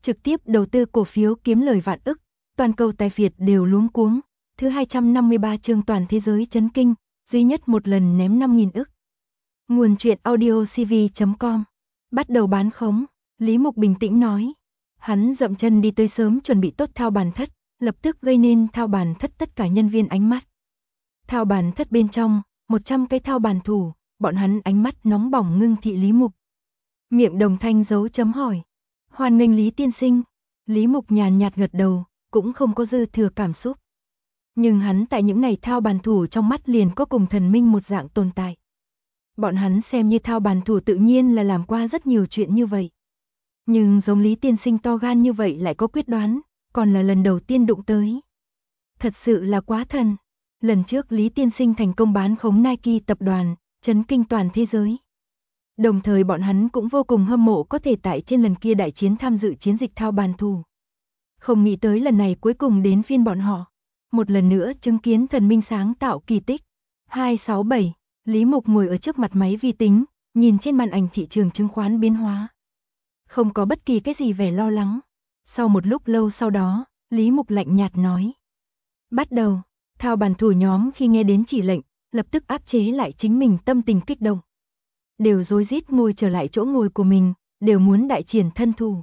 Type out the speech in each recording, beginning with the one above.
trực tiếp đầu tư cổ phiếu kiếm lời vạn ức, toàn cầu tài phiệt đều luống cuống. Thứ 253 chương toàn thế giới chấn kinh, duy nhất một lần ném 5.000 ức. Nguồn truyện audio cv.com. Bắt đầu bán khống, Lý Mục bình tĩnh nói. Hắn dậm chân đi tới sớm chuẩn bị tốt thao bàn thất, lập tức gây nên thao bàn thất tất cả nhân viên ánh mắt. Thao bàn thất bên trong, 100 cái thao bàn thủ, bọn hắn ánh mắt nóng bỏng ngưng thị Lý Mục. Miệng đồng thanh dấu chấm hỏi. Hoan nghênh Lý tiên sinh. Lý Mục nhàn nhạt gật đầu, cũng không có dư thừa cảm xúc. Nhưng hắn tại những này thao bàn thủ trong mắt liền có cùng thần minh một dạng tồn tại. Bọn hắn xem như thao bàn thủ tự nhiên là làm qua rất nhiều chuyện như vậy. Nhưng giống Lý tiên sinh to gan như vậy lại có quyết đoán, còn là lần đầu tiên đụng tới. Thật sự là quá thần. Lần trước Lý tiên sinh thành công bán khống Nike tập đoàn, chấn kinh toàn thế giới. Đồng thời bọn hắn cũng vô cùng hâm mộ có thể tại trên lần kia đại chiến tham dự chiến dịch thao bàn thủ. Không nghĩ tới lần này cuối cùng đến phiên bọn họ. Một lần nữa chứng kiến thần minh sáng tạo kỳ tích. 267, Lý Mục ngồi ở trước mặt máy vi tính, nhìn trên màn ảnh thị trường chứng khoán biến hóa. Không có bất kỳ cái gì vẻ lo lắng. Sau một lúc lâu sau đó, Lý Mục lạnh nhạt nói. Bắt đầu, thao bàn thủ nhóm khi nghe đến chỉ lệnh, lập tức áp chế lại chính mình tâm tình kích động. Đều rối rít ngồi trở lại chỗ ngồi của mình, đều muốn đại triển thân thủ.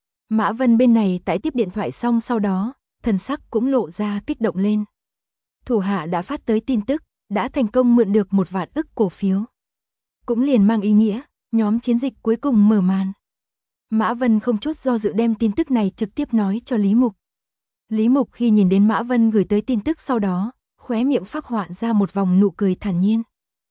Mã Vân bên này tại tiếp điện thoại xong sau đó, thần sắc cũng lộ ra kích động lên. Thủ hạ đã phát tới tin tức, đã thành công mượn được 1 vạn ức cổ phiếu. Cũng liền mang ý nghĩa, nhóm chiến dịch cuối cùng mở màn. Mã Vân không chút do dự đem tin tức này trực tiếp nói cho Lý Mục. Lý Mục khi nhìn đến Mã Vân gửi tới tin tức sau đó, khóe miệng phác họa ra một vòng nụ cười thản nhiên.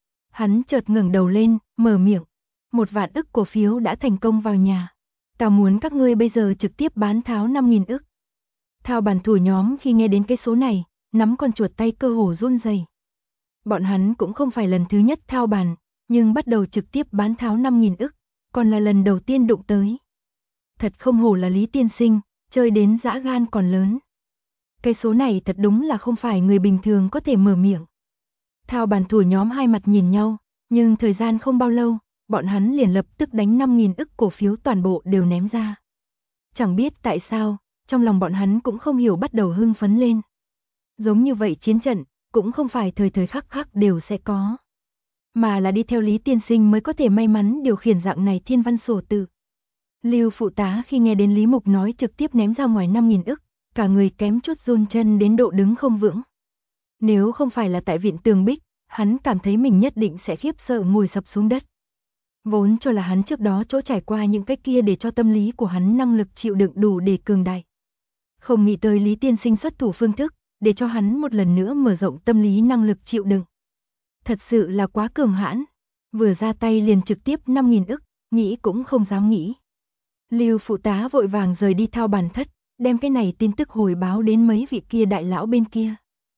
Hắn chợt ngẩng đầu lên, mở miệng. 1 vạn ức cổ phiếu đã thành công vào nhà. Ta muốn các ngươi bây giờ trực tiếp bán tháo 5.000 ức. Thao bàn thủ nhóm khi nghe đến cái số này, nắm con chuột tay cơ hồ run rẩy. Bọn hắn cũng không phải lần thứ nhất thao bàn, nhưng bắt đầu trực tiếp bán tháo 5.000 ức, còn là lần đầu tiên đụng tới. Thật không hổ là Lý tiên sinh, chơi đến dã gan còn lớn. Cái số này thật đúng là không phải người bình thường có thể mở miệng. Thao bàn thủ nhóm hai mặt nhìn nhau, nhưng thời gian không bao lâu, bọn hắn liền lập tức đánh 5.000 ức cổ phiếu toàn bộ đều ném ra. Chẳng biết tại sao, trong lòng bọn hắn cũng không hiểu bắt đầu hưng phấn lên. Giống như vậy chiến trận, cũng không phải thời thời khắc khắc đều sẽ có. Mà là đi theo Lý tiên sinh mới có thể may mắn điều khiển dạng này thiên văn sổ tự. Lưu phụ tá khi nghe đến Lý Mục nói trực tiếp ném ra ngoài 5.000 ức, cả người kém chút run chân đến độ đứng không vững. Nếu không phải là tại viện tường bích, hắn cảm thấy mình nhất định sẽ khiếp sợ ngồi sập xuống đất. Vốn cho là hắn trước đó chỗ trải qua những cái kia để cho tâm lý của hắn năng lực chịu đựng đủ để cường đại. Không nghĩ tới Lý tiên sinh xuất thủ phương thức, để cho hắn một lần nữa mở rộng tâm lý năng lực chịu đựng. Thật sự là quá cường hãn, vừa ra tay liền trực tiếp 5.000 ức, nghĩ cũng không dám nghĩ. Lưu phụ tá vội vàng rời đi thao bàn thất, đem cái này tin tức hồi báo đến mấy vị kia đại lão bên kia.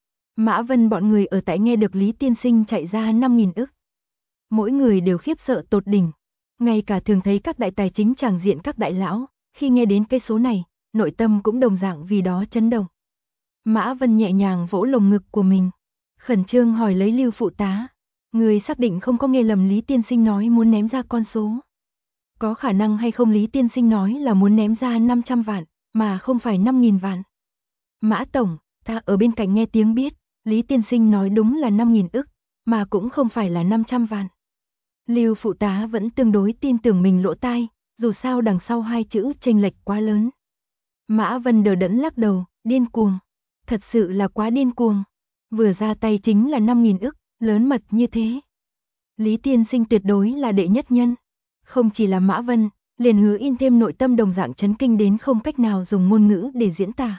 Mã Vân bọn người ở tại nghe được Lý tiên sinh chạy ra 5.000 ức. Mỗi người đều khiếp sợ tột đỉnh, ngay cả thường thấy các đại tài chính tràng diện các đại lão, khi nghe đến cái số này, nội tâm cũng đồng dạng vì đó chấn động. Mã Vân nhẹ nhàng vỗ lồng ngực của mình, khẩn trương hỏi lấy Lưu phụ tá, người xác định không có nghe lầm Lý tiên sinh nói muốn ném ra con số. Có khả năng hay không Lý tiên sinh nói là muốn ném ra 500 vạn, mà không phải 5.000 vạn. Mã tổng, ta ở bên cạnh nghe tiếng biết, Lý tiên sinh nói đúng là 5.000 ức, mà cũng không phải là 500 vạn. Lưu phụ tá vẫn tương đối tin tưởng mình lỗ tai, dù sao đằng sau hai chữ chênh lệch quá lớn. Mã Vân đờ đẫn lắc đầu, điên cuồng. Thật sự là quá điên cuồng. Vừa ra tay chính là 5.000 ức, lớn mật như thế. Lý tiên sinh tuyệt đối là đệ nhất nhân. Không chỉ là Mã Vân, liền Hứa In thêm nội tâm đồng dạng chấn kinh đến không cách nào dùng ngôn ngữ để diễn tả.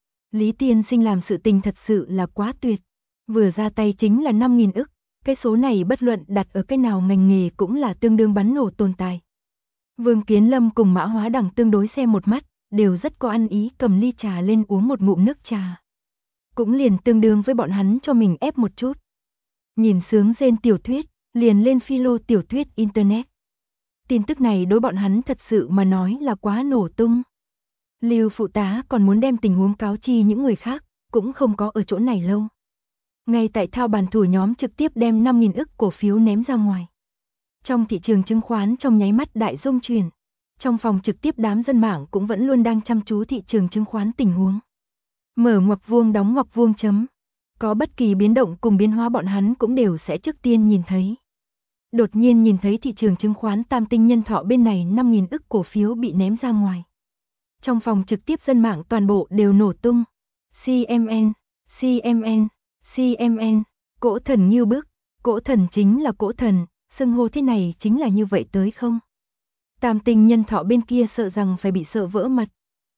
Lý tiên sinh làm sự tình thật sự là quá tuyệt. Vừa ra tay chính là 5.000 ức, cái số này bất luận đặt ở cái nào ngành nghề cũng là tương đương bắn nổ tồn tại. Vương Kiến Lâm cùng Mã Hóa Đằng tương đối xem một mắt, đều rất có ăn ý cầm ly trà lên uống một ngụm nước trà. Cũng liền tương đương với bọn hắn cho mình ép một chút. Nhìn sướng rên tiểu thuyết, liền lên philo tiểu thuyết internet. Tin tức này đối bọn hắn thật sự mà nói là quá nổ tung. Lưu phụ tá còn muốn đem tình huống cáo chi những người khác, cũng không có ở chỗ này lâu. Ngay tại thao bàn thủ nhóm trực tiếp đem 5.000 ức cổ phiếu ném ra ngoài. Trong thị trường chứng khoán trong nháy mắt đại rung chuyển. Trong phòng trực tiếp đám dân mạng cũng vẫn luôn đang chăm chú thị trường chứng khoán tình huống. Mở ngoặc vuông đóng ngoặc vuông chấm. Có bất kỳ biến động cùng biến hóa bọn hắn cũng đều sẽ trước tiên nhìn thấy. Đột nhiên nhìn thấy thị trường chứng khoán Tam Tinh Nhân Thọ bên này 5.000 ức cổ phiếu bị ném ra ngoài. Trong phòng trực tiếp dân mạng toàn bộ đều nổ tung. CMN, CMN, CMN, cỗ thần Ngưu Bức, cỗ thần chính là cỗ thần, xưng hô thế này chính là như vậy tới không? Tam Tinh Nhân Thọ bên kia sợ rằng phải bị sợ vỡ mặt.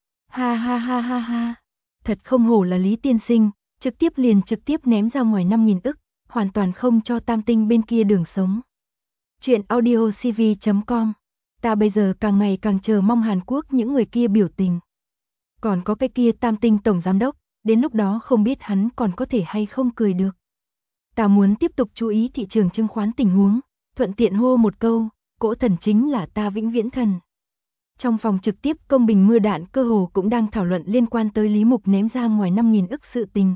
Ha ha ha ha ha, thật không hổ là Lý tiên sinh, trực tiếp ném ra ngoài 5.000 ức, hoàn toàn không cho Tam Tinh bên kia đường sống. Chuyện audiocv.com. Ta bây giờ càng ngày càng chờ mong Hàn Quốc những người kia biểu tình. Còn có cái kia Tam Tinh tổng giám đốc, đến lúc đó không biết hắn còn có thể hay không cười được. Ta muốn tiếp tục chú ý thị trường chứng khoán tình huống, thuận tiện hô một câu, cỗ thần chính là ta vĩnh viễn thần. Trong phòng trực tiếp công bình mưa đạn cơ hồ cũng đang thảo luận liên quan tới Lý Mục ném ra ngoài 5.000 ức sự tình.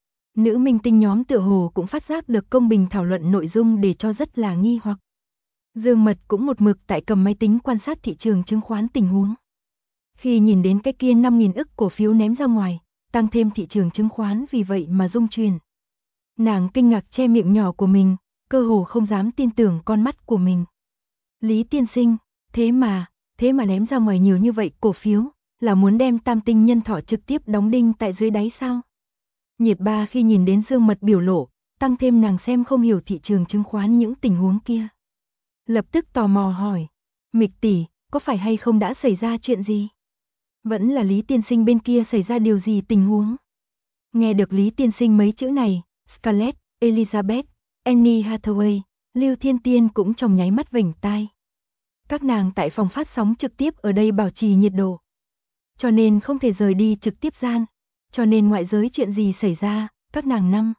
Nữ minh tinh nhóm tựa hồ cũng phát giác được công bình thảo luận nội dung để cho rất là nghi hoặc. Dương Mật cũng một mực tại cầm máy tính quan sát thị trường chứng khoán tình huống. Khi nhìn đến cái kia 5.000 ức cổ phiếu ném ra ngoài, tăng thêm thị trường chứng khoán vì vậy mà rung chuyển. Nàng kinh ngạc che miệng nhỏ của mình, cơ hồ không dám tin tưởng con mắt của mình. Lý tiên sinh, thế mà ném ra ngoài nhiều như vậy cổ phiếu, là muốn đem Tam Tinh Nhân Thọ trực tiếp đóng đinh tại dưới đáy sao? Nhiệt Ba khi nhìn đến Dương Mật biểu lộ, tăng thêm nàng xem không hiểu thị trường chứng khoán những tình huống kia. Lập tức tò mò hỏi, Mịch tỷ, có phải hay không đã xảy ra chuyện gì? Vẫn là Lý tiên sinh bên kia xảy ra điều gì tình huống? Nghe được Lý tiên sinh mấy chữ này, Scarlett, Elizabeth, Annie Hathaway, Lưu Thiên Tiên cũng trong nháy mắt vểnh tai. Các nàng tại phòng phát sóng trực tiếp ở đây bảo trì nhiệt độ. Cho nên không thể rời đi trực tiếp gian. Cho nên ngoại giới chuyện gì xảy ra, các nàng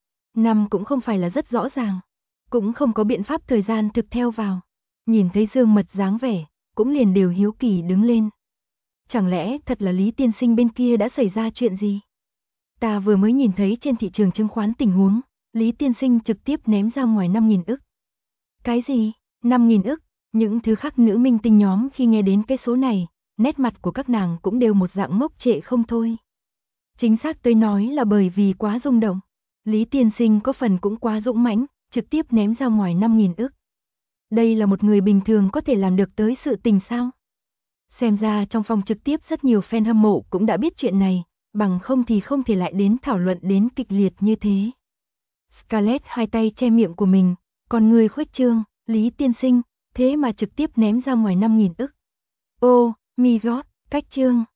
năm cũng không phải là rất rõ ràng. Cũng không có biện pháp thời gian thực theo vào. Nhìn thấy Dương Mật dáng vẻ, cũng liền đều hiếu kỳ đứng lên. Chẳng lẽ thật là Lý tiên sinh bên kia đã xảy ra chuyện gì? Ta vừa mới nhìn thấy trên thị trường chứng khoán tình huống, Lý tiên sinh trực tiếp ném ra ngoài 5.000 ức. Cái gì? 5.000 ức? Những thứ khác nữ minh tinh nhóm khi nghe đến cái số này, nét mặt của các nàng cũng đều một dạng ngốc trệ không thôi. Chính xác tới nói là bởi vì quá rung động. Lý tiên sinh có phần cũng quá dũng mãnh, trực tiếp ném ra ngoài 5.000 ức. Đây là một người bình thường có thể làm được tới sự tình sao? Xem ra trong phòng trực tiếp rất nhiều fan hâm mộ cũng đã biết chuyện này, bằng không thì không thể lại đến thảo luận đến kịch liệt như thế. Scarlett hai tay che miệng của mình, còn người khuếch trương, Lý tiên sinh, thế mà trực tiếp ném ra ngoài 5.000 ức. Oh my god, cách trương.